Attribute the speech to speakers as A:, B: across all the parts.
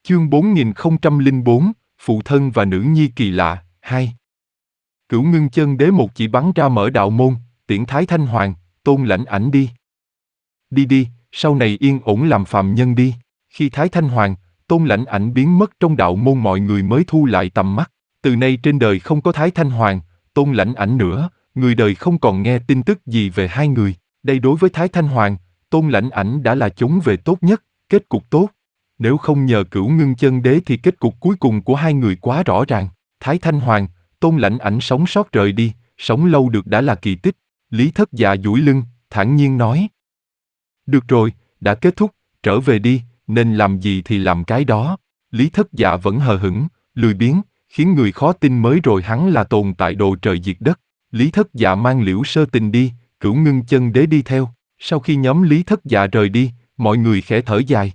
A: Chương 4004, Phụ thân và nữ nhi kỳ lạ, 2. Cửu Ngưng Chân Đế một chỉ bắn ra mở đạo môn, tiễn Thái Thanh Hoàng, Tôn Lãnh Ảnh đi. Đi đi, sau này yên ổn làm phàm nhân đi. Khi Thái Thanh Hoàng, Tôn Lãnh Ảnh biến mất trong đạo môn mọi người mới thu lại tầm mắt. Từ nay trên đời không có Thái Thanh Hoàng, Tôn Lãnh Ảnh nữa, người đời không còn nghe tin tức gì về hai người. Đây đối với Thái Thanh Hoàng, Tôn Lãnh Ảnh đã là chốn về tốt nhất, kết cục tốt. Nếu không nhờ Cửu Ngưng Chân Đế thì kết cục cuối cùng của hai người quá rõ ràng. Thái Thanh Hoàng, Tôn Lãnh Ảnh sống sót rời đi, sống lâu được đã là kỳ tích. Lý Thất Dạ duỗi lưng, thản nhiên nói. Được rồi, đã kết thúc, trở về đi, nên làm gì thì làm cái đó. Lý Thất Dạ vẫn hờ hững, lười biếng, khiến người khó tin mới rồi hắn là tồn tại đồ trời diệt đất. Lý Thất Dạ mang Liễu Sơ Tình đi, Cửu Ngưng Chân Đế đi theo. Sau khi nhóm Lý Thất Dạ rời đi, mọi người khẽ thở dài.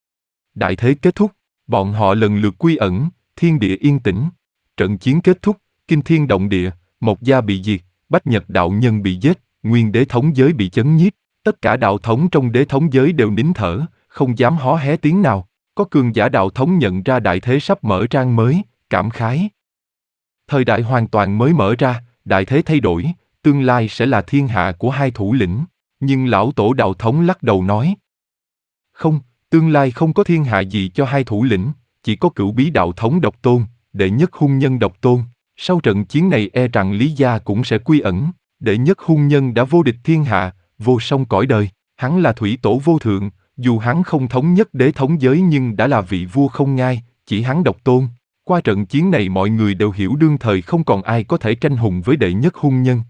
A: Đại thế kết thúc, bọn họ lần lượt quy ẩn, thiên địa yên tĩnh. Trận chiến kết thúc, kinh thiên động địa, Mộc Gia bị diệt, Bách Nhật đạo nhân bị giết, Nguyên Đế thống giới bị chấn nhiếp. Tất cả đạo thống trong đế thống giới đều nín thở, không dám hó hé tiếng nào. Có cường giả đạo thống nhận ra đại thế sắp mở trang mới, cảm khái. Thời đại hoàn toàn mới mở ra, đại thế thay đổi, tương lai sẽ là thiên hạ của hai thủ lĩnh. Nhưng lão tổ đạo thống lắc đầu nói. Không, tương lai không có thiên hạ gì cho hai thủ lĩnh, chỉ có Cửu Bí đạo thống độc tôn, đệ nhất hung nhân độc tôn. Sau trận chiến này e rằng Lý gia cũng sẽ quy ẩn. Đệ nhất hung nhân đã vô địch thiên hạ, vô song cõi đời. Hắn là thủy tổ vô thượng, dù hắn không thống nhất đế thống giới nhưng đã là vị vua không ngai, chỉ hắn độc tôn. Qua trận chiến này mọi người đều hiểu đương thời không còn ai có thể tranh hùng với đệ nhất hung nhân.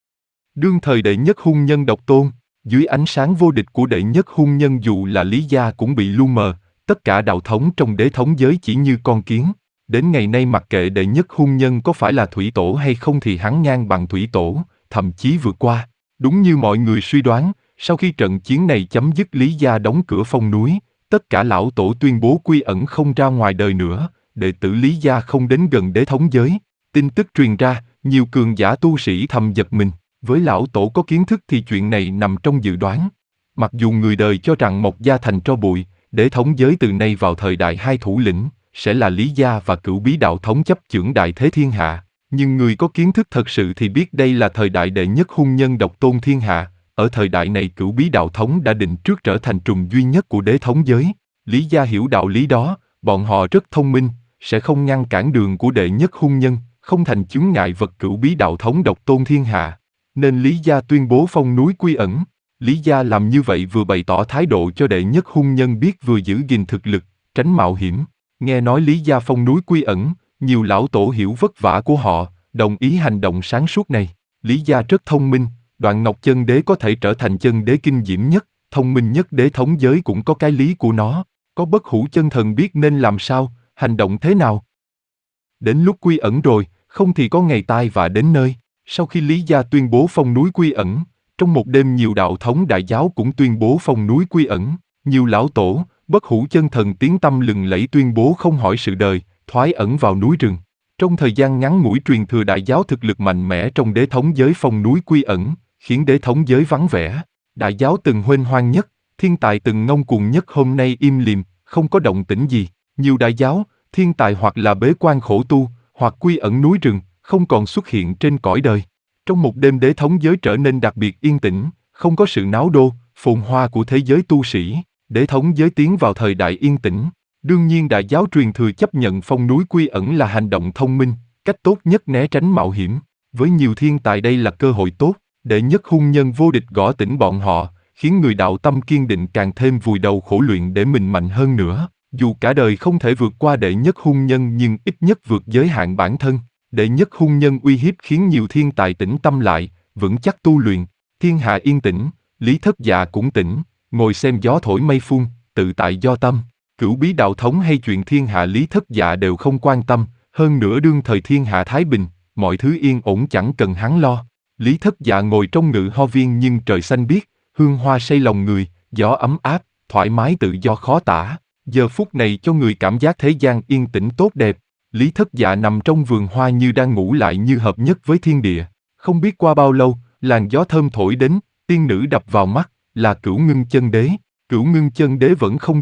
A: Đương thời đệ nhất hung nhân độc tôn, dưới ánh sáng vô địch của đệ nhất hung nhân dù là Lý gia cũng bị lu mờ, tất cả đạo thống trong đế thống giới chỉ như con kiến. Đến ngày nay mặc kệ đệ nhất hung nhân có phải là thủy tổ hay không thì hắn ngang bằng thủy tổ, thậm chí vượt qua. Đúng như mọi người suy đoán, sau khi trận chiến này chấm dứt Lý gia đóng cửa phong núi, tất cả lão tổ tuyên bố quy ẩn không ra ngoài đời nữa, đệ tử Lý gia không đến gần đế thống giới. Tin tức truyền ra, nhiều cường giả tu sĩ thầm giật mình. Với lão tổ có kiến thức thì chuyện này nằm trong dự đoán. Mặc dù người đời cho rằng Mộc Gia thành tro bụi, đế thống giới từ nay vào thời đại hai thủ lĩnh, sẽ là Lý gia và Cửu Bí đạo thống chấp chưởng đại thế thiên hạ. Nhưng người có kiến thức thật sự thì biết đây là thời đại đệ nhất hung nhân độc tôn thiên hạ. Ở thời đại này Cửu Bí đạo thống đã định trước trở thành trùng duy nhất của đế thống giới. Lý gia hiểu đạo lý đó, bọn họ rất thông minh, sẽ không ngăn cản đường của đệ nhất hung nhân, không thành chướng ngại vật Cửu Bí đạo thống độc tôn thiên hạ. Nên Lý gia tuyên bố phong núi quy ẩn. Lý gia làm như vậy vừa bày tỏ thái độ cho đệ nhất hung nhân biết vừa giữ gìn thực lực, tránh mạo hiểm. Nghe nói Lý gia phong núi quy ẩn, nhiều lão tổ hiểu vất vả của họ, đồng ý hành động sáng suốt này. Lý gia rất thông minh, Đoạn Ngọc Chân Đế có thể trở thành chân đế kinh diễm nhất, thông minh nhất đế thống giới cũng có cái lý của nó. Có Bất Hủ Chân Thần biết nên làm sao, hành động thế nào. Đến lúc quy ẩn rồi, không thì có ngày tai vạ đến nơi. Sau khi Lý gia tuyên bố phong núi quy ẩn, trong một đêm nhiều đạo thống đại giáo cũng tuyên bố phong núi quy ẩn. Nhiều lão tổ, Bất Hủ Chân Thần tiếng tăm lừng lẫy tuyên bố không hỏi sự đời, thoái ẩn vào núi rừng. Trong thời gian ngắn ngủi truyền thừa đại giáo thực lực mạnh mẽ trong đế thống giới phong núi quy ẩn, khiến đế thống giới vắng vẻ. Đại giáo từng huênh hoang nhất, thiên tài từng ngông cuồng nhất hôm nay im lìm, không có động tĩnh gì. Nhiều đại giáo, thiên tài hoặc là bế quan khổ tu, hoặc quy ẩn núi rừng, không còn xuất hiện trên cõi đời. Trong một đêm đế thống giới trở nên đặc biệt yên tĩnh, không có sự náo đô, phồn hoa của thế giới tu sĩ, đế thống giới tiến vào thời đại yên tĩnh. Đương nhiên đại giáo truyền thừa chấp nhận phong núi quy ẩn là hành động thông minh, cách tốt nhất né tránh mạo hiểm. Với nhiều thiên tài đây là cơ hội tốt, đệ nhất hung nhân vô địch gõ tỉnh bọn họ, khiến người đạo tâm kiên định càng thêm vùi đầu khổ luyện để mình mạnh hơn nữa. Dù cả đời không thể vượt qua đệ nhất hung nhân nhưng ít nhất vượt giới hạn bản thân. Đệ nhất hung nhân uy hiếp khiến nhiều thiên tài tĩnh tâm lại, vững chắc tu luyện. Thiên hạ yên tĩnh, Lý Thất Dạ cũng tĩnh, ngồi xem gió thổi mây phun, tự tại do tâm. Cửu Bí đạo thống hay chuyện thiên hạ Lý Thất Dạ đều không quan tâm, hơn nữa đương thời thiên hạ thái bình, mọi thứ yên ổn chẳng cần hắn lo. Lý Thất Dạ ngồi trong ngự ho viên nhưng trời xanh biếc, hương hoa say lòng người, gió ấm áp, thoải mái tự do khó tả. Giờ phút này cho người cảm giác thế gian yên tĩnh tốt đẹp. Lý Thất Dạ nằm trong vườn hoa như đang ngủ lại như hợp nhất với thiên địa. Không biết qua bao lâu, làn gió thơm thổi đến, tiên nữ đập vào mắt, là Cửu Ngưng Chân Đế. Cửu Ngưng Chân Đế vẫn không đi,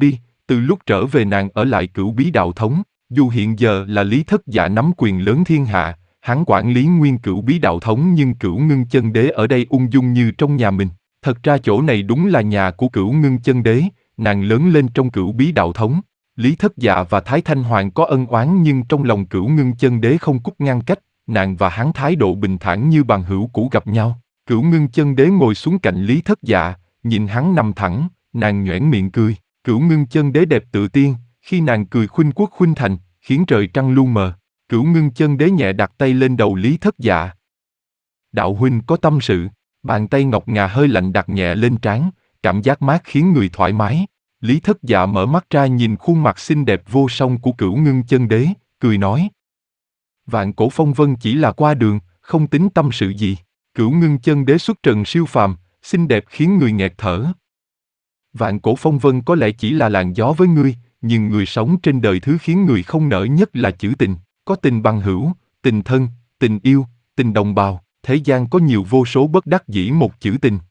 A: Từ lúc trở về nàng ở lại Cửu Bí Đạo Thống, dù hiện giờ là Lý Thất Dạ nắm quyền lớn thiên hạ, hắn quản lý nguyên Cửu Bí Đạo Thống nhưng Cửu Ngưng Chân Đế ở đây ung dung như trong nhà mình. Thật ra chỗ này đúng là nhà của Cửu Ngưng Chân Đế, nàng lớn lên trong Cửu Bí Đạo Thống. Lý Thất Dạ và Thái Thanh Hoàng có ân oán nhưng trong lòng Cửu Ngưng Chân Đế không cút ngăn cách, nàng và hắn thái độ bình thản như bằng hữu cũ gặp nhau. Cửu Ngưng Chân Đế ngồi xuống cạnh Lý Thất Dạ, nhìn hắn nằm thẳng, nàng nhoẻn miệng cười. Cửu Ngưng Chân Đế đẹp tự tiên, khi nàng cười khuynh quốc khuynh thành, khiến trời trăng lu mờ. Cửu Ngưng Chân Đế nhẹ đặt tay lên đầu Lý Thất Dạ. Đạo huynh có tâm sự, bàn tay ngọc ngà hơi lạnh đặt nhẹ lên trán, cảm giác mát khiến người thoải mái. Lý Thất Dạ mở mắt ra nhìn khuôn mặt xinh đẹp vô song của Cửu Ngưng Chân Đế, cười nói. Vạn Cổ Phong Vân chỉ là qua đường, không tính tâm sự gì. Cửu Ngưng Chân Đế xuất trần siêu phàm, xinh đẹp khiến người nghẹt thở. Vạn Cổ Phong Vân có lẽ chỉ là làn gió với ngươi, nhưng người sống trên đời thứ khiến người không nỡ nhất là chữ tình. Có tình bằng hữu, tình thân, tình yêu, tình đồng bào, thế gian có nhiều vô số bất đắc dĩ một chữ tình.